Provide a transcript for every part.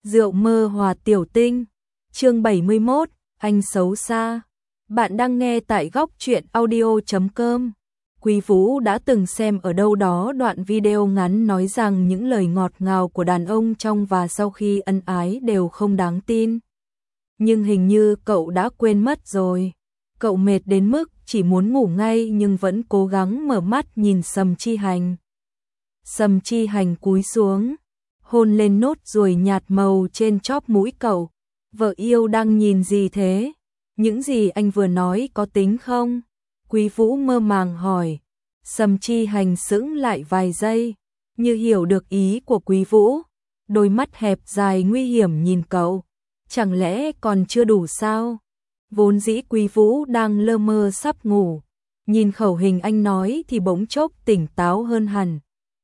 Rượu mơ hòa tiểu tinh. Chương 71, anh xấu xa. Bạn đang nghe tại góc truyện audio.com. Quý Vũ đã từng xem ở đâu đó đoạn video ngắn nói rằng những lời ngọt ngào của đàn ông trong và sau khi ân ái đều không đáng tin. Nhưng hình như cậu đã quên mất rồi. Cậu mệt đến mức chỉ muốn ngủ ngay nhưng vẫn cố gắng mở mắt nhìn Sầm Chi Hành. Sầm Chi Hành cúi xuống, hôn lên nốt ruồi nhạt màu trên chóp mũi cậu. Vợ yêu đang nhìn gì thế? Những gì anh vừa nói có tính không? Quý Vũ mơ màng hỏi. Sầm Chi Hành sững lại vài giây, như hiểu được ý của Quý Vũ. Đôi mắt hẹp dài nguy hiểm nhìn cậu. Chẳng lẽ còn chưa đủ sao? Vốn dĩ Quý Vũ đang lơ mơ sắp ngủ. Nhìn khẩu hình anh nói thì bỗng chốc tỉnh táo hơn hẳn.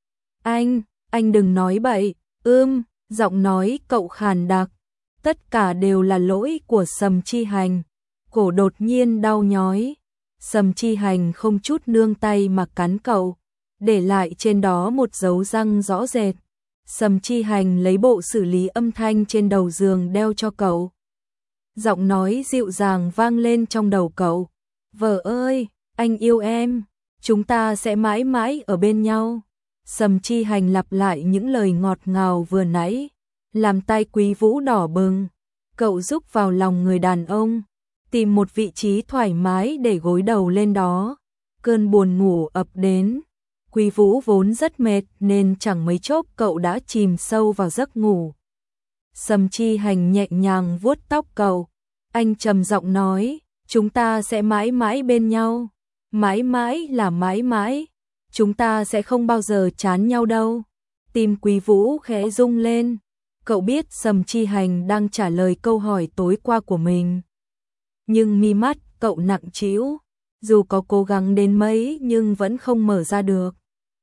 Anh đừng nói bậy. Giọng nói cậu khàn đặc. Tất cả đều là lỗi của Sầm Chi Hành. Cổ đột nhiên đau nhói. Sầm Chi Hành không chút nương tay mà cắn cậu, để lại trên đó một dấu răng rõ rệt. Sầm Chi Hành lấy bộ xử lý âm thanh trên đầu giường đeo cho cậu. Giọng nói dịu dàng vang lên trong đầu cậu. Vợ ơi, anh yêu em, chúng ta sẽ mãi mãi ở bên nhau. Sầm Chi Hành lặp lại những lời ngọt ngào vừa nãy, làm tay Quý Vũ đỏ bừng. Cậu rúc vào lòng người đàn ông, tìm một vị trí thoải mái để gối đầu lên đó. Cơn buồn ngủ ập đến. Quý Vũ vốn rất mệt nên chẳng mấy chốc cậu đã chìm sâu vào giấc ngủ. Sầm Chi Hành nhẹ nhàng vuốt tóc cậu. Anh trầm giọng nói, chúng ta sẽ mãi mãi bên nhau. Mãi mãi là mãi mãi. Chúng ta sẽ không bao giờ chán nhau đâu. Tim Quý Vũ khẽ rung lên. Cậu biết Sầm Chi Hành đang trả lời câu hỏi tối qua của mình. Nhưng mi mắt cậu nặng trĩu, dù có cố gắng đến mấy nhưng vẫn không mở ra được.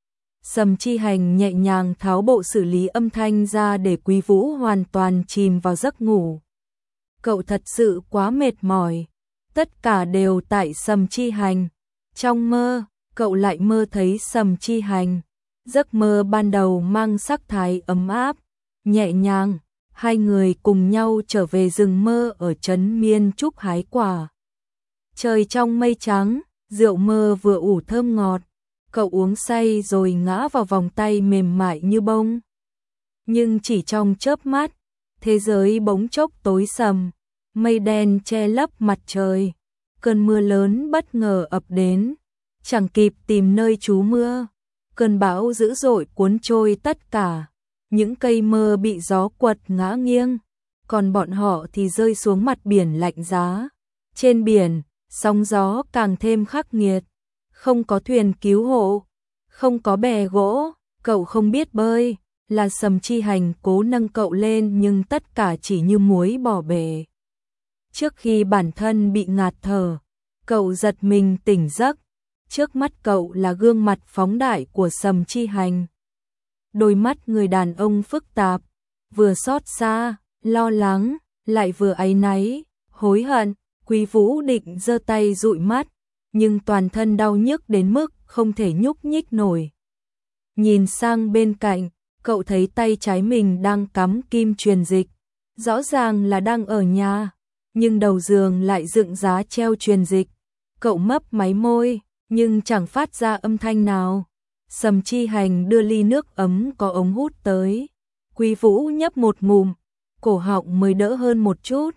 Sầm Chi Hành nhẹ nhàng tháo bộ xử lý âm thanh ra để Quý Vũ hoàn toàn chìm vào giấc ngủ. Cậu thật sự quá mệt mỏi. Tất cả đều tại Sầm Chi Hành. Trong mơ, cậu lại mơ thấy Sầm Chi Hành. Giấc mơ ban đầu mang sắc thái ấm áp, nhẹ nhàng. Hai người cùng nhau trở về rừng mơ ở trấn Miên Trúc hái quả. Trời trong mây trắng, rượu mơ vừa ủ thơm ngọt. Cậu uống say rồi ngã vào vòng tay mềm mại như bông. Nhưng chỉ trong chớp mắt, thế giới bỗng chốc tối sầm, mây đen che lấp mặt trời. Cơn mưa lớn bất ngờ ập đến, chẳng kịp tìm nơi trú mưa. Cơn bão dữ dội cuốn trôi tất cả. Những cây mơ bị gió quật ngã nghiêng, còn bọn họ thì rơi xuống mặt biển lạnh giá. Trên biển, sóng gió càng thêm khắc nghiệt. Không có thuyền cứu hộ, không có bè gỗ, cậu không biết bơi. Là Sầm Chi Hành cố nâng cậu lên nhưng tất cả chỉ như muối bỏ bể. Trước khi bản thân bị ngạt thở, cậu giật mình tỉnh giấc. Trước mắt cậu là gương mặt phóng đại của Sầm Chi Hành. Đôi mắt người đàn ông phức tạp, vừa xót xa, lo lắng, lại vừa áy náy, hối hận. Quý Vũ định giơ tay dụi mắt, nhưng toàn thân đau nhức đến mức không thể nhúc nhích nổi. Nhìn sang bên cạnh, cậu thấy tay trái mình đang cắm kim truyền dịch. Rõ ràng là đang ở nhà, nhưng đầu giường lại dựng giá treo truyền dịch. Cậu mấp máy môi, nhưng chẳng phát ra âm thanh nào. Sầm Chi Hành đưa ly nước ấm có ống hút tới. Quý Vũ nhấp một ngụm, cổ họng mới đỡ hơn một chút.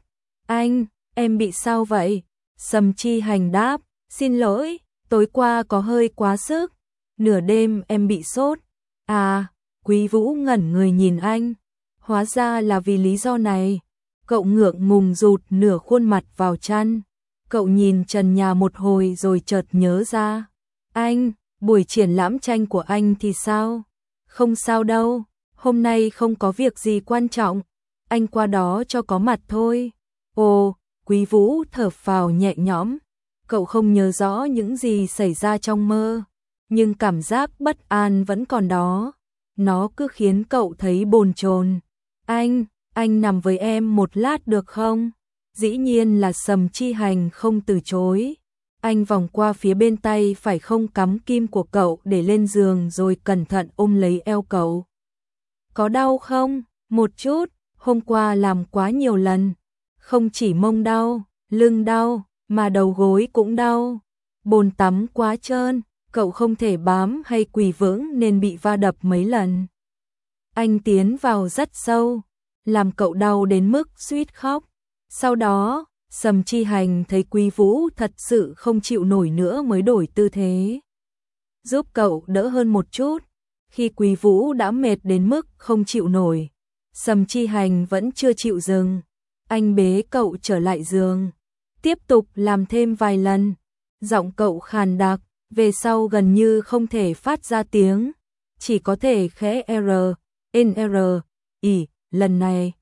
Em bị sao vậy? Sầm Chi Hành đáp, xin lỗi, tối qua có hơi quá sức. Nửa đêm em bị sốt. À, Quý Vũ ngẩn người nhìn anh. Hóa ra là vì lý do này. Cậu ngượng ngùng rụt nửa khuôn mặt vào chăn. Cậu nhìn trần nhà một hồi rồi chợt nhớ ra. Buổi triển lãm tranh của anh thì sao? Không sao đâu, hôm nay không có việc gì quan trọng, anh qua đó cho có mặt thôi. Ồ, Quý Vũ thở phào nhẹ nhõm. Cậu không nhớ rõ những gì xảy ra trong mơ, nhưng cảm giác bất an vẫn còn đó. Nó cứ khiến cậu thấy bồn chồn. Anh nằm với em một lát được không? Dĩ nhiên là Sầm Chi Hành không từ chối. Anh vòng qua phía bên tay phải không cắm kim của cậu để lên giường rồi cẩn thận ôm lấy eo cậu. Có đau không? Một chút, hôm qua làm quá nhiều lần, không chỉ mông đau, lưng đau, mà đầu gối cũng đau. Bồn tắm quá trơn, cậu không thể bám hay quỳ vững nên bị va đập mấy lần. Anh tiến vào rất sâu, làm cậu đau đến mức suýt khóc. Sau đó, Sầm Chi Hành thấy Quý Vũ thật sự không chịu nổi nữa mới đổi tư thế, giúp cậu đỡ hơn một chút. Khi Quý Vũ đã mệt đến mức không chịu nổi, Sầm Chi Hành vẫn chưa chịu dừng. Anh bế cậu trở lại giường, tiếp tục làm thêm vài lần. Giọng cậu khàn đặc, về sau gần như không thể phát ra tiếng, chỉ có thể khẽ R, I. Lần này,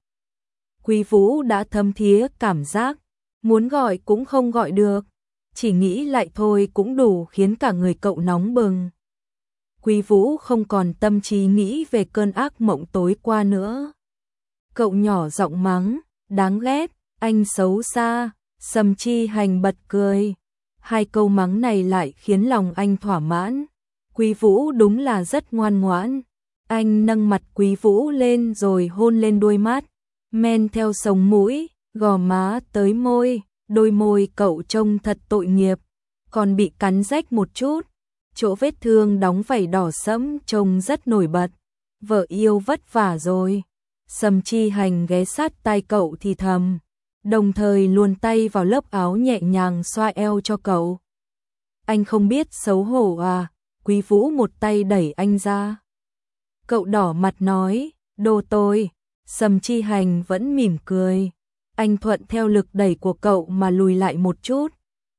Quý Vũ đã thấm thía cảm giác, muốn gọi cũng không gọi được, chỉ nghĩ lại thôi cũng đủ khiến cả người cậu nóng bừng. Quý Vũ không còn tâm trí nghĩ về cơn ác mộng tối qua nữa. Cậu nhỏ giọng mắng, đáng ghét, anh xấu xa. Sầm Chi Hành bật cười. Hai câu mắng này lại khiến lòng anh thỏa mãn. Quý Vũ đúng là rất ngoan ngoãn. Anh nâng mặt Quý Vũ lên rồi hôn lên đôi mắt, men theo sống mũi, gò má tới môi. Đôi môi cậu trông thật tội nghiệp, còn bị cắn rách một chút. Chỗ vết thương đóng vảy đỏ sẫm trông rất nổi bật. Vợ yêu vất vả rồi. Sầm Chi Hành ghé sát tai cậu thì thầm, đồng thời luồn tay vào lớp áo nhẹ nhàng xoa eo cho cậu. Anh không biết xấu hổ à? Quý Vũ một tay đẩy anh ra. Cậu đỏ mặt nói, đồ tôi. Sầm Chi Hành vẫn mỉm cười. Anh thuận theo lực đẩy của cậu mà lùi lại một chút.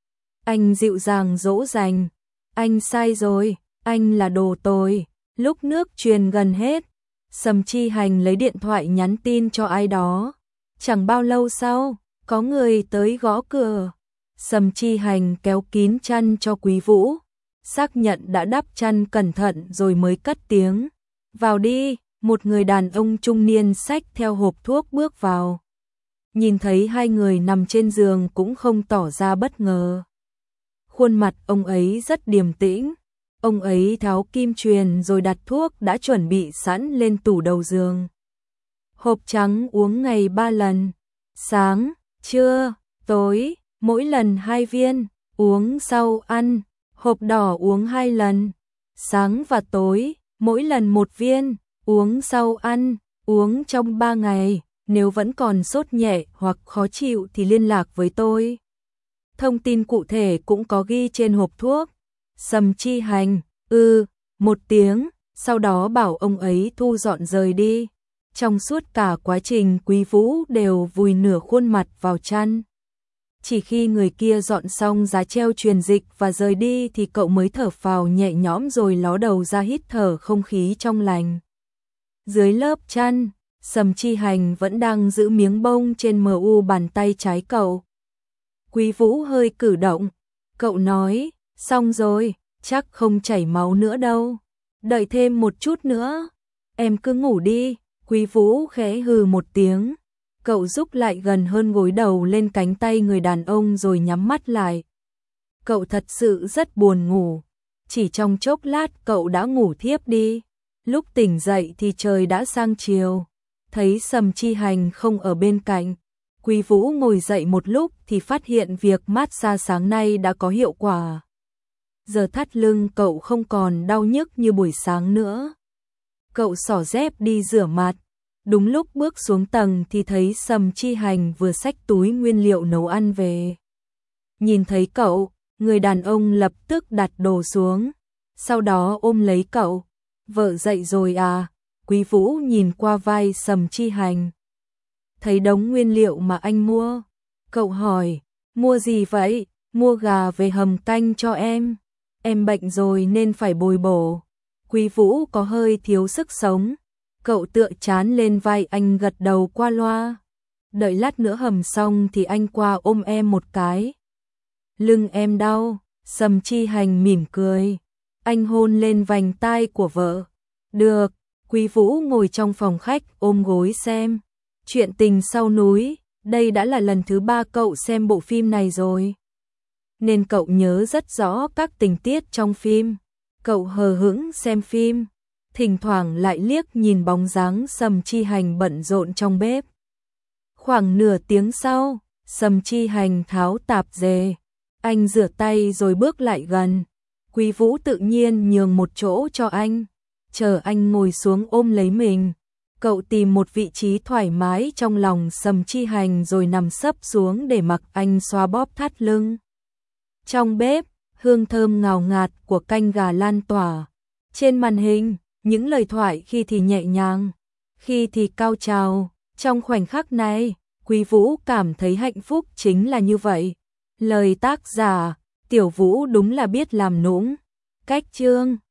Anh dịu dàng dỗ dành, anh sai rồi, anh là đồ tồi. Lúc nước truyền gần hết, Sầm Chi Hành lấy điện thoại nhắn tin cho ai đó. Chẳng bao lâu sau, có người tới gõ cửa. Sầm Chi Hành kéo kín chăn cho Quý Vũ, xác nhận đã đắp chăn cẩn thận rồi mới cất tiếng. Vào đi. Một người đàn ông trung niên xách theo hộp thuốc bước vào. Nhìn thấy hai người nằm trên giường cũng không tỏ ra bất ngờ. Khuôn mặt ông ấy rất điềm tĩnh. Ông ấy tháo kim truyền rồi đặt thuốc đã chuẩn bị sẵn lên tủ đầu giường. Hộp trắng uống ngày 3 lần, sáng, trưa, tối, mỗi lần 2 viên, uống sau ăn. Hộp đỏ uống 2 lần, sáng và tối, mỗi lần 1 viên, uống sau ăn, uống trong 3 ngày. Nếu vẫn còn sốt nhẹ hoặc khó chịu thì liên lạc với tôi. Thông tin cụ thể cũng có ghi trên hộp thuốc. Sầm Chi Hành, một tiếng, sau đó bảo ông ấy thu dọn rời đi. Trong suốt cả quá trình Quý Vũ đều vùi nửa khuôn mặt vào chăn. Chỉ khi người kia dọn xong giá treo truyền dịch và rời đi thì cậu mới thở phào nhẹ nhõm rồi ló đầu ra hít thở không khí trong lành. Dưới lớp chăn, Sầm Chi Hành vẫn đang giữ miếng bông trên mu bàn tay trái cậu. Quý Vũ hơi cử động, cậu nói, xong rồi, chắc không chảy máu nữa đâu. Đợi thêm một chút nữa, em cứ ngủ đi. Quý Vũ khẽ hừ một tiếng, cậu rúc lại gần hơn gối đầu lên cánh tay người đàn ông rồi nhắm mắt lại. Cậu thật sự rất buồn ngủ, chỉ trong chốc lát cậu đã ngủ thiếp đi. Lúc tỉnh dậy thì trời đã sang chiều. Thấy Sầm Chi Hành không ở bên cạnh, Quý Vũ ngồi dậy một lúc thì phát hiện việc massage sáng nay đã có hiệu quả. Giờ thắt lưng cậu không còn đau nhức như buổi sáng nữa. Cậu xỏ dép đi rửa mặt. Đúng lúc bước xuống tầng thì thấy Sầm Chi Hành vừa xách túi nguyên liệu nấu ăn về. Nhìn thấy cậu, người đàn ông lập tức đặt đồ xuống, sau đó ôm lấy cậu. Vợ dậy rồi à? Quý Vũ nhìn qua vai Sầm Chi Hành. Thấy đống nguyên liệu mà anh mua. Cậu hỏi, mua gì vậy? Mua gà về hầm canh cho em. Em bệnh rồi nên phải bồi bổ. Quý Vũ có hơi thiếu sức sống. Cậu tựa chán lên vai anh gật đầu qua loa. Đợi lát nữa hầm xong thì anh qua ôm em một cái. Lưng em đau. Sầm Chi Hành mỉm cười. Anh hôn lên vành tai của vợ. Được. Quý Vũ ngồi trong phòng khách ôm gối xem Chuyện tình sau núi. Đây đã là lần thứ 3 cậu xem bộ phim này rồi, nên cậu nhớ rất rõ các tình tiết trong phim. Cậu hờ hững xem phim, thỉnh thoảng lại liếc nhìn bóng dáng Sầm Chi Hành bận rộn trong bếp. Khoảng nửa tiếng sau, Sầm Chi Hành tháo tạp dề. Anh rửa tay rồi bước lại gần. Quý Vũ tự nhiên nhường một chỗ cho anh. Chờ anh ngồi xuống ôm lấy mình. Cậu tìm một vị trí thoải mái trong lòng Sầm Chi Hành rồi nằm sấp xuống để mặc anh xoa bóp thắt lưng. Trong bếp, hương thơm ngào ngạt của canh gà lan tỏa. Trên màn hình, những lời thoại khi thì nhẹ nhàng, khi thì cao trào. Trong khoảnh khắc này, Quý Vũ cảm thấy hạnh phúc chính là như vậy. Lời tác giả, Tiểu Vũ đúng là biết làm nũng. Cách chương